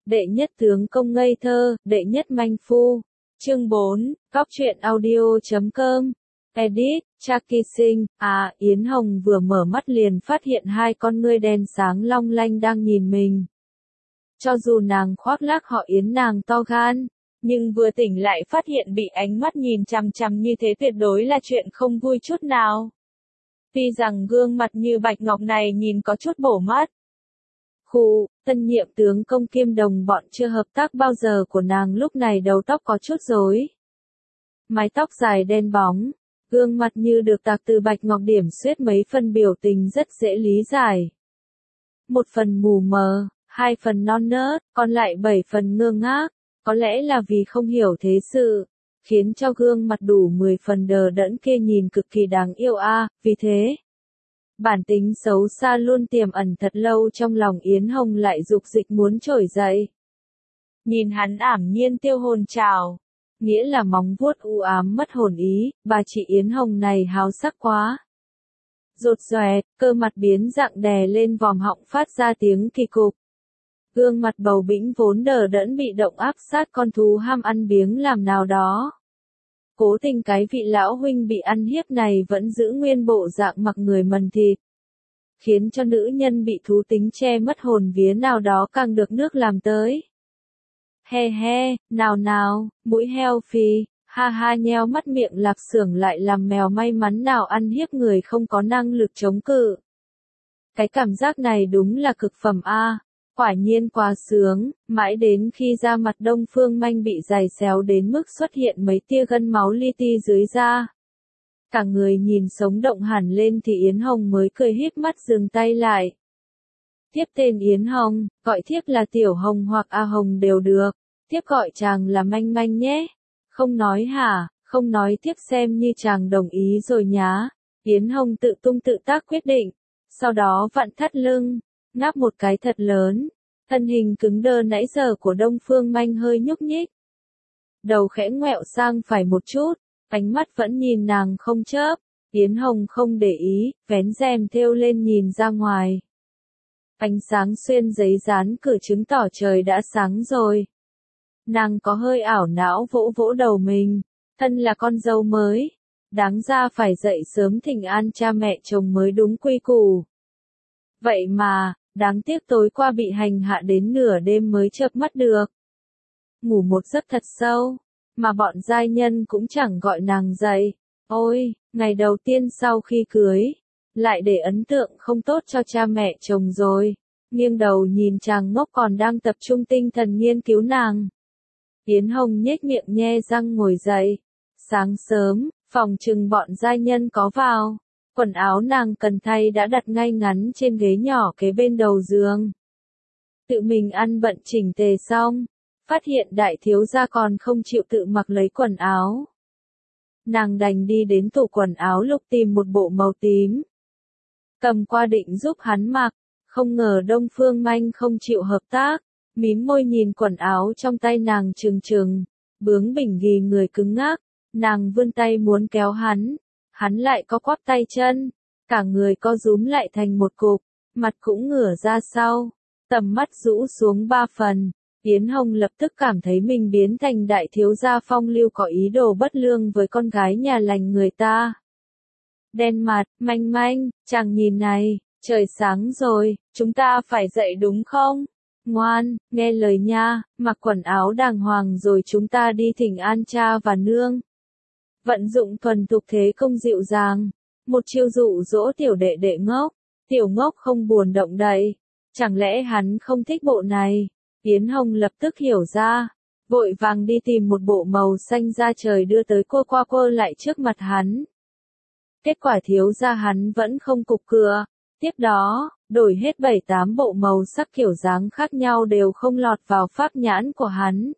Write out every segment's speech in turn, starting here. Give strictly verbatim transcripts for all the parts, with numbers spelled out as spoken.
đệ nhất tướng công ngây thơ, đệ nhất manh phu. Chương bốn, Cóc truyện audio chấm com. Edit, Chucky Sinh. À, Yến Hồng vừa mở mắt liền phát hiện hai con ngươi đen sáng long lanh đang nhìn mình. Cho dù nàng khoác lác họ Yến nàng to gan, nhưng vừa tỉnh lại phát hiện bị ánh mắt nhìn chằm chằm như thế tuyệt đối là chuyện không vui chút nào. Tuy rằng gương mặt như bạch ngọc này nhìn có chút bổ mắt. Khu, tân nhiệm tướng công kiêm đồng bọn chưa hợp tác bao giờ của nàng lúc này đầu tóc có chút rối. Mái tóc dài đen bóng, gương mặt như được tạc từ bạch ngọc điểm xuyết mấy phần biểu tình rất dễ lý giải. Một phần mù mờ, hai phần non nớt, còn lại bảy phần ngơ ngác, có lẽ là vì không hiểu thế sự, khiến cho gương mặt đủ mười phần đờ đẫn kia nhìn cực kỳ đáng yêu a, à, vì thế. Bản tính xấu xa luôn tiềm ẩn thật lâu trong lòng Yến Hồng lại dục dịch muốn trỗi dậy. Nhìn hắn ảm nhiên tiêu hồn trào, nghĩa là móng vuốt u ám mất hồn ý, bà chị Yến Hồng này háo sắc quá. Rột ròe, cơ mặt biến dạng đè lên vòm họng phát ra tiếng kỳ cục. Gương mặt bầu bĩnh vốn đờ đẫn bị động áp sát con thú ham ăn biếng làm nào đó. Cố tình cái vị lão huynh bị ăn hiếp này vẫn giữ nguyên bộ dạng mặc người mần thịt. Khiến cho nữ nhân bị thú tính che mất hồn vía nào đó càng được nước làm tới. He he, nào nào, mũi heo phì, ha ha nheo mắt miệng Lạc Xưởng lại làm mèo may mắn nào ăn hiếp người không có năng lực chống cự. Cái cảm giác này đúng là cực phẩm a. Quả nhiên quá sướng, mãi đến khi da mặt Đông Phương Manh bị giày xéo đến mức xuất hiện mấy tia gân máu li ti dưới da. Cả người nhìn sống động hẳn lên thì Yến Hồng mới cười híp mắt dừng tay lại. Tiếp tên Yến Hồng, gọi thiếp là Tiểu Hồng hoặc A Hồng đều được, thiếp gọi chàng là Manh Manh nhé. Không nói hả, không nói thiếp xem như chàng đồng ý rồi nhá. Yến Hồng tự tung tự tác quyết định, sau đó vặn thắt lưng. Ngáp một cái thật lớn, thân hình cứng đơ nãy giờ của Đông Phương Manh hơi nhúc nhích. Đầu khẽ ngoẹo sang phải một chút, ánh mắt vẫn nhìn nàng không chớp, Yến Hồng không để ý, vén rèm thêu lên nhìn ra ngoài. Ánh sáng xuyên giấy dán cửa chứng tỏ trời đã sáng rồi. Nàng có hơi ảo não vỗ vỗ đầu mình, thân là con dâu mới, đáng ra phải dậy sớm thỉnh an cha mẹ chồng mới đúng quy củ. Vậy mà, đáng tiếc tối qua bị hành hạ đến nửa đêm mới chợp mắt được. Ngủ một giấc thật sâu, mà bọn giai nhân cũng chẳng gọi nàng dậy. Ôi, ngày đầu tiên sau khi cưới, lại để ấn tượng không tốt cho cha mẹ chồng rồi. Nghiêng đầu nhìn chàng ngốc còn đang tập trung tinh thần nghiên cứu nàng. Yến Hồng nhếch miệng nhe răng ngồi dậy. Sáng sớm, phòng trừng bọn giai nhân có vào. Quần áo nàng cần thay đã đặt ngay ngắn trên ghế nhỏ kế bên đầu giường. Tự mình ăn bận chỉnh tề xong, phát hiện đại thiếu gia còn không chịu tự mặc lấy quần áo. Nàng đành đi đến tủ quần áo lục tìm một bộ màu tím. Cầm qua định giúp hắn mặc, không ngờ Đông Phương Manh không chịu hợp tác, mím môi nhìn quần áo trong tay nàng trừng trừng, bướng bỉnh ghì người cứng ngắc, nàng vươn tay muốn kéo hắn. Hắn lại co quắp tay chân, cả người co rúm lại thành một cục, mặt cũng ngửa ra sau, tầm mắt rũ xuống ba phần. Yến Hồng lập tức cảm thấy mình biến thành đại thiếu gia phong lưu có ý đồ bất lương với con gái nhà lành người ta. Đen mặt, Manh Manh, chàng nhìn này, trời sáng rồi, chúng ta phải dậy đúng không? Ngoan, nghe lời nha, mặc quần áo đàng hoàng rồi chúng ta đi thỉnh an cha và nương. Vận dụng thuần thục thế công dịu dàng, một chiêu dụ dỗ tiểu đệ đệ ngốc, tiểu ngốc không buồn động đậy, chẳng lẽ hắn không thích bộ này? Yến Hồng lập tức hiểu ra, vội vàng đi tìm một bộ màu xanh da trời đưa tới cô qua cô lại trước mặt hắn. Kết quả thiếu gia hắn vẫn không cục cựa, tiếp đó, đổi hết bảy tám bộ màu sắc kiểu dáng khác nhau đều không lọt vào pháp nhãn của hắn.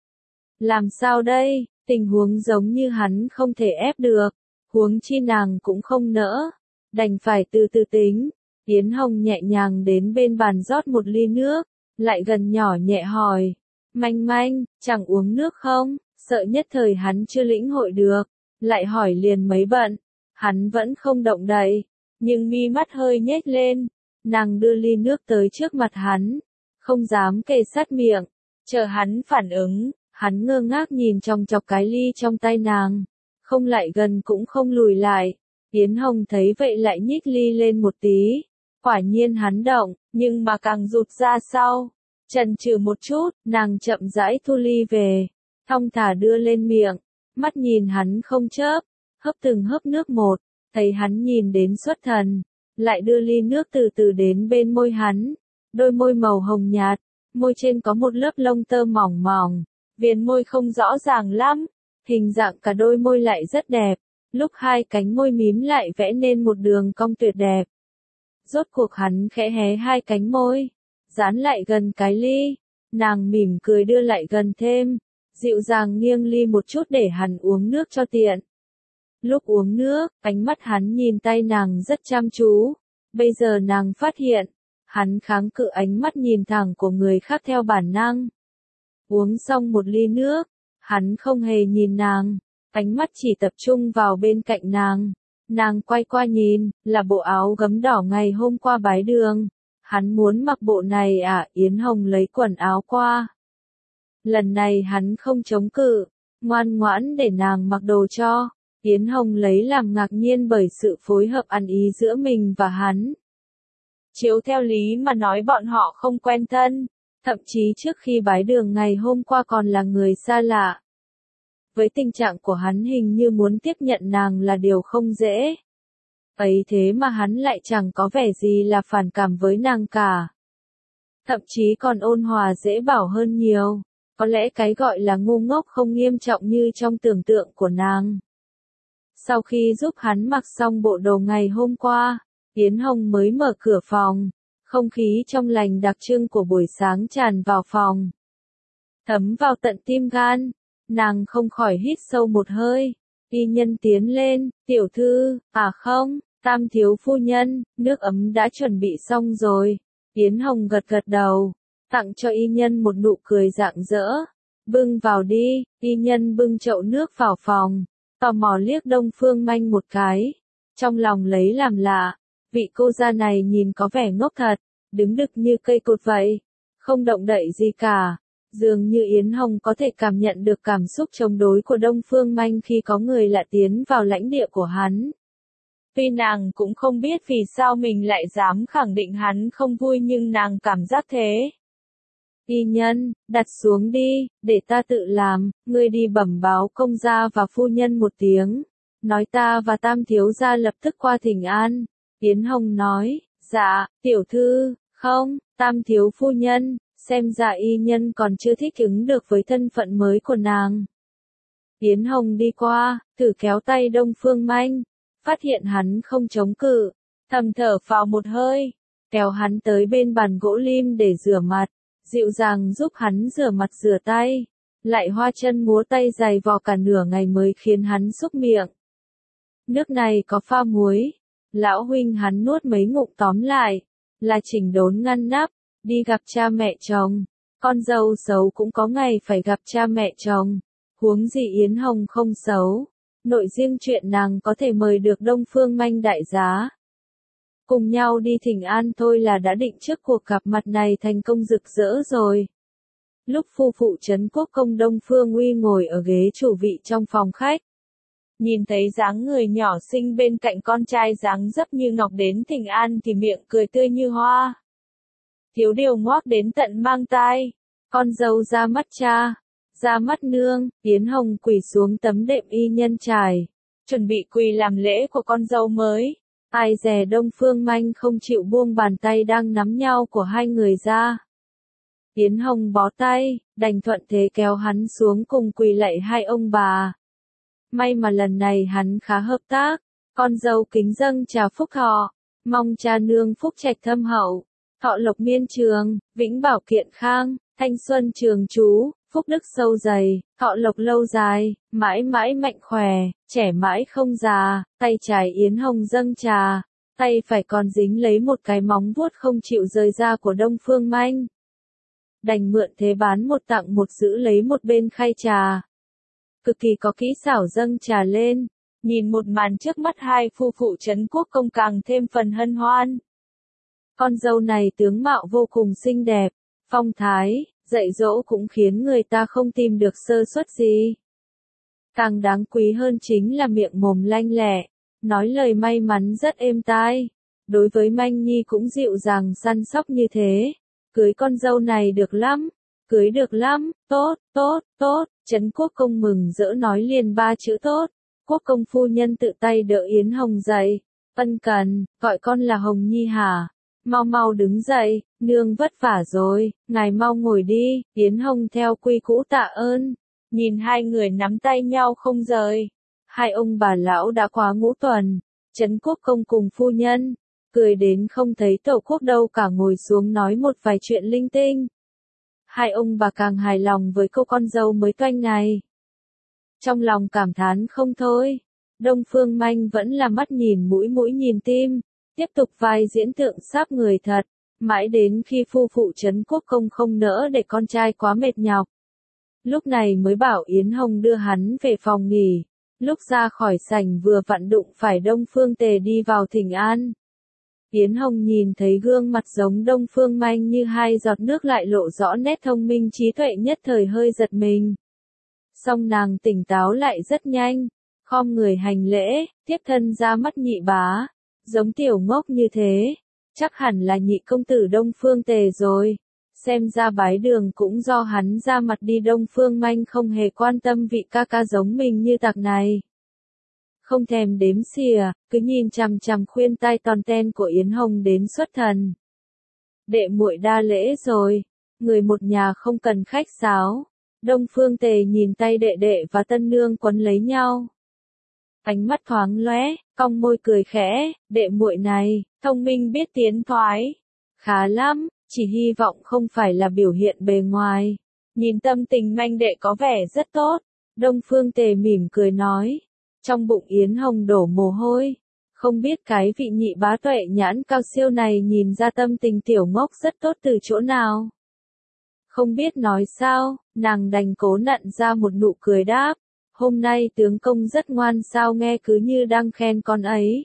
Làm sao đây? Tình huống giống như hắn không thể ép được, huống chi nàng cũng không nỡ, đành phải từ từ tính. Yến Hồng nhẹ nhàng đến bên bàn rót một ly nước, lại gần nhỏ nhẹ hỏi, Manh Manh, chẳng uống nước không? Sợ nhất thời hắn chưa lĩnh hội được, lại hỏi liền mấy bận, hắn vẫn không động đậy, nhưng mi mắt hơi nhếch lên, nàng đưa ly nước tới trước mặt hắn, không dám kề sát miệng, Chờ hắn phản ứng, hắn ngơ ngác nhìn chòng chọc cái ly trong tay nàng, không lại gần cũng không lùi lại. Yến Hồng thấy vậy lại nhích ly lên một tí. Quả nhiên hắn động, nhưng mà càng rụt ra sau. Chần chừ một chút, nàng chậm rãi thu ly về, thong thả đưa lên miệng, mắt nhìn hắn không chớp, hấp từng hớp nước một, thấy hắn nhìn đến xuất thần, lại đưa ly nước từ từ đến bên môi hắn, đôi môi màu hồng nhạt, môi trên có một lớp lông tơ mỏng mỏng, viền môi không rõ ràng lắm, hình dạng cả đôi môi lại rất đẹp, lúc hai cánh môi mím lại vẽ nên một đường cong tuyệt đẹp. Rốt cuộc hắn khẽ hé hai cánh môi, dán lại gần cái ly, nàng mỉm cười đưa lại gần thêm, dịu dàng nghiêng ly một chút để hắn uống nước cho tiện. Lúc uống nước, ánh mắt hắn nhìn tay nàng rất chăm chú, bây giờ nàng phát hiện, hắn kháng cự ánh mắt nhìn thẳng của người khác theo bản năng. Uống xong một ly nước, hắn không hề nhìn nàng, ánh mắt chỉ tập trung vào bên cạnh nàng. Nàng quay qua nhìn, là bộ áo gấm đỏ ngày hôm qua bái đường. Hắn muốn mặc bộ này à? Yến Hồng lấy quần áo qua. Lần này hắn không chống cự, ngoan ngoãn để nàng mặc đồ cho. Yến Hồng lấy làm ngạc nhiên bởi sự phối hợp ăn ý giữa mình và hắn. Chiếu theo lý mà nói bọn họ không quen thân, thậm chí trước khi bái đường ngày hôm qua còn là người xa lạ. Với tình trạng của hắn hình như muốn tiếp nhận nàng là điều không dễ. Ấy thế mà hắn lại chẳng có vẻ gì là phản cảm với nàng cả. Thậm chí còn ôn hòa dễ bảo hơn nhiều. Có lẽ cái gọi là ngu ngốc không nghiêm trọng như trong tưởng tượng của nàng. Sau khi giúp hắn mặc xong bộ đồ ngày hôm qua, Yến Hồng mới mở cửa phòng. Không khí trong lành đặc trưng của buổi sáng tràn vào phòng. Thấm vào tận tim gan. Nàng không khỏi hít sâu một hơi. Y nhân tiến lên, tiểu thư, à không, tam thiếu phu nhân, nước ấm đã chuẩn bị xong rồi. Yến Hồng gật gật đầu, tặng cho y nhân một nụ cười rạng rỡ. Bưng vào đi, y nhân bưng chậu nước vào phòng, tò mò liếc Đông Phương Manh một cái. Trong lòng lấy làm lạ, vị cô gia này nhìn có vẻ ngốc thật, đứng đực như cây cột vậy, không động đậy gì cả. Dường như Yến Hồng có thể cảm nhận được cảm xúc chống đối của Đông Phương Manh khi có người lạ tiến vào lãnh địa của hắn. Tuy nàng cũng không biết vì sao mình lại dám khẳng định hắn không vui nhưng nàng cảm giác thế. Y nhân, đặt xuống đi, để ta tự làm, ngươi đi bẩm báo công gia và phu nhân một tiếng. Nói ta và tam thiếu gia lập tức qua thỉnh an. Yến Hồng nói, dạ, tiểu thư, không, tam thiếu phu nhân. Xem ra y nhân còn chưa thích ứng được với thân phận mới của nàng. Yến Hồng đi qua, thử kéo tay Đông Phương Manh, phát hiện hắn không chống cự, thầm thở phào một hơi, kéo hắn tới bên bàn gỗ lim để rửa mặt, dịu dàng giúp hắn rửa mặt rửa tay, lại hoa chân múa tay dày vò cả nửa ngày mới khiến hắn xúc miệng. Nước này có pha muối, lão huynh hắn nuốt mấy ngụm tóm lại, là chỉnh đốn ngăn nắp. Đi gặp cha mẹ chồng, con dâu xấu cũng có ngày phải gặp cha mẹ chồng, huống gì Yến Hồng không xấu, nội riêng chuyện nàng có thể mời được Đông Phương Manh đại giá. Cùng nhau đi thỉnh an thôi là đã định trước cuộc gặp mặt này thành công rực rỡ rồi. Lúc phu phụ Trấn Quốc công Đông Phương Uy ngồi ở ghế chủ vị trong phòng khách, nhìn thấy dáng người nhỏ xinh bên cạnh con trai dáng dấp như ngọc đến thỉnh an thì miệng cười tươi như hoa. Thiếu điều ngoác đến tận mang tai, con dâu ra mắt cha, ra mắt nương. Yến Hồng quỳ xuống tấm đệm y nhân trải, chuẩn bị quỳ làm lễ của con dâu mới. Ai dè Đông Phương Manh không chịu buông bàn tay đang nắm nhau của hai người ra. Yến Hồng bó tay, đành thuận thế kéo hắn xuống cùng quỳ lạy hai ông bà. May mà lần này hắn khá hợp tác, con dâu kính dâng trà phúc thọ, mong cha nương phúc trạch thâm hậu. Thọ lộc miên trường, vĩnh bảo kiện khang, thanh xuân trường chú, phúc đức sâu dày, thọ lộc lâu dài, mãi mãi mạnh khỏe, trẻ mãi không già. Tay trái Yến Hồng dâng trà, tay phải còn dính lấy một cái móng vuốt không chịu rời ra của Đông Phương Manh. Đành mượn thế bán một tặng một giữ lấy một bên khay trà. Cực kỳ có kỹ xảo dâng trà lên, nhìn một màn trước mắt hai phu phụ Trấn Quốc công càng thêm phần hân hoan. Con dâu này tướng mạo vô cùng xinh đẹp, phong thái, dạy dỗ cũng khiến người ta không tìm được sơ suất gì. Càng đáng quý hơn chính là miệng mồm lanh lẹ, nói lời may mắn rất êm tai. Đối với Manh Nhi cũng dịu dàng săn sóc như thế. Cưới con dâu này được lắm, cưới được lắm, tốt, tốt, tốt. Trấn Quốc Công mừng rỡ nói liền ba chữ tốt. Quốc công phu nhân tự tay đỡ Yến Hồng dậy. Ân cần, gọi con là Hồng Nhi hả? Mau mau đứng dậy, nương vất vả rồi, ngài mau ngồi đi. Yến Hồng theo quy cũ tạ ơn. Nhìn hai người nắm tay nhau không rời. Hai ông bà lão đã quá ngũ tuần. Trấn Quốc Công cùng phu nhân, cười đến không thấy tổ quốc đâu cả, ngồi xuống nói một vài chuyện linh tinh. Hai ông bà càng hài lòng với cô con dâu mới toanh này. Trong lòng cảm thán không thôi. Đông Phương Manh vẫn là mắt nhìn mũi mũi nhìn tim, tiếp tục vai diễn tượng sáp người thật, mãi đến khi phu phụ Trấn Quốc Công không nỡ để con trai quá mệt nhọc. Lúc này mới bảo Yến Hồng đưa hắn về phòng nghỉ. Lúc ra khỏi sảnh vừa vặn đụng phải Đông Phương Tề đi vào thỉnh an. Yến Hồng nhìn thấy gương mặt giống Đông Phương Manh như hai giọt nước lại lộ rõ nét thông minh trí tuệ, nhất thời hơi giật mình. Song nàng tỉnh táo lại rất nhanh, khom người hành lễ, tiếp thân ra mắt nhị bá, giống tiểu ngốc như thế, chắc hẳn là nhị công tử Đông Phương Tề rồi. Xem ra bái đường cũng do hắn ra mặt đi. Đông Phương Manh không hề quan tâm vị ca ca giống mình như tặc này. Không thèm đếm xỉa, cứ nhìn chằm chằm khuyên tai tòn ten của Yến Hồng đến xuất thần. Đệ muội đa lễ rồi, người một nhà không cần khách sáo. Đông Phương Tề nhìn tay đệ đệ và tân nương quấn lấy nhau. Ánh mắt thoáng lóe, cong môi cười khẽ, đệ muội này, thông minh biết tiến thoái. Khá lắm, chỉ hy vọng không phải là biểu hiện bề ngoài. Nhìn tâm tình Manh đệ có vẻ rất tốt. Đông Phương Tề mỉm cười nói. Trong bụng Yến Hồng đổ mồ hôi. Không biết cái vị nhị bá tuệ nhãn cao siêu này nhìn ra tâm tình tiểu ngốc rất tốt từ chỗ nào. Không biết nói sao, nàng đành cố nặn ra một nụ cười đáp. Hôm nay tướng công rất ngoan, sao nghe cứ như đang khen con ấy.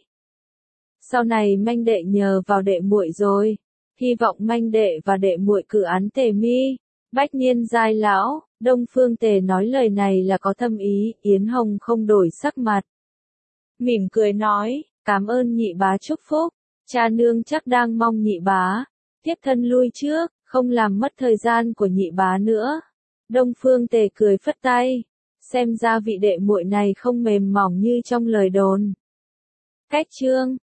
Sau này Manh đệ nhờ vào đệ muội rồi. Hy vọng Manh đệ và đệ muội cử án Tề mi, bách niên giai lão. Đông Phương Tề nói lời này là có thâm ý. Yến Hồng không đổi sắc mặt, mỉm cười nói, cảm ơn nhị bá chúc phúc. Cha nương chắc đang mong nhị bá tiếp thân lui trước, không làm mất thời gian của nhị bá nữa. Đông Phương Tề cười phất tay, xem ra vị đệ muội này không mềm mỏng như trong lời đồn. Cách chương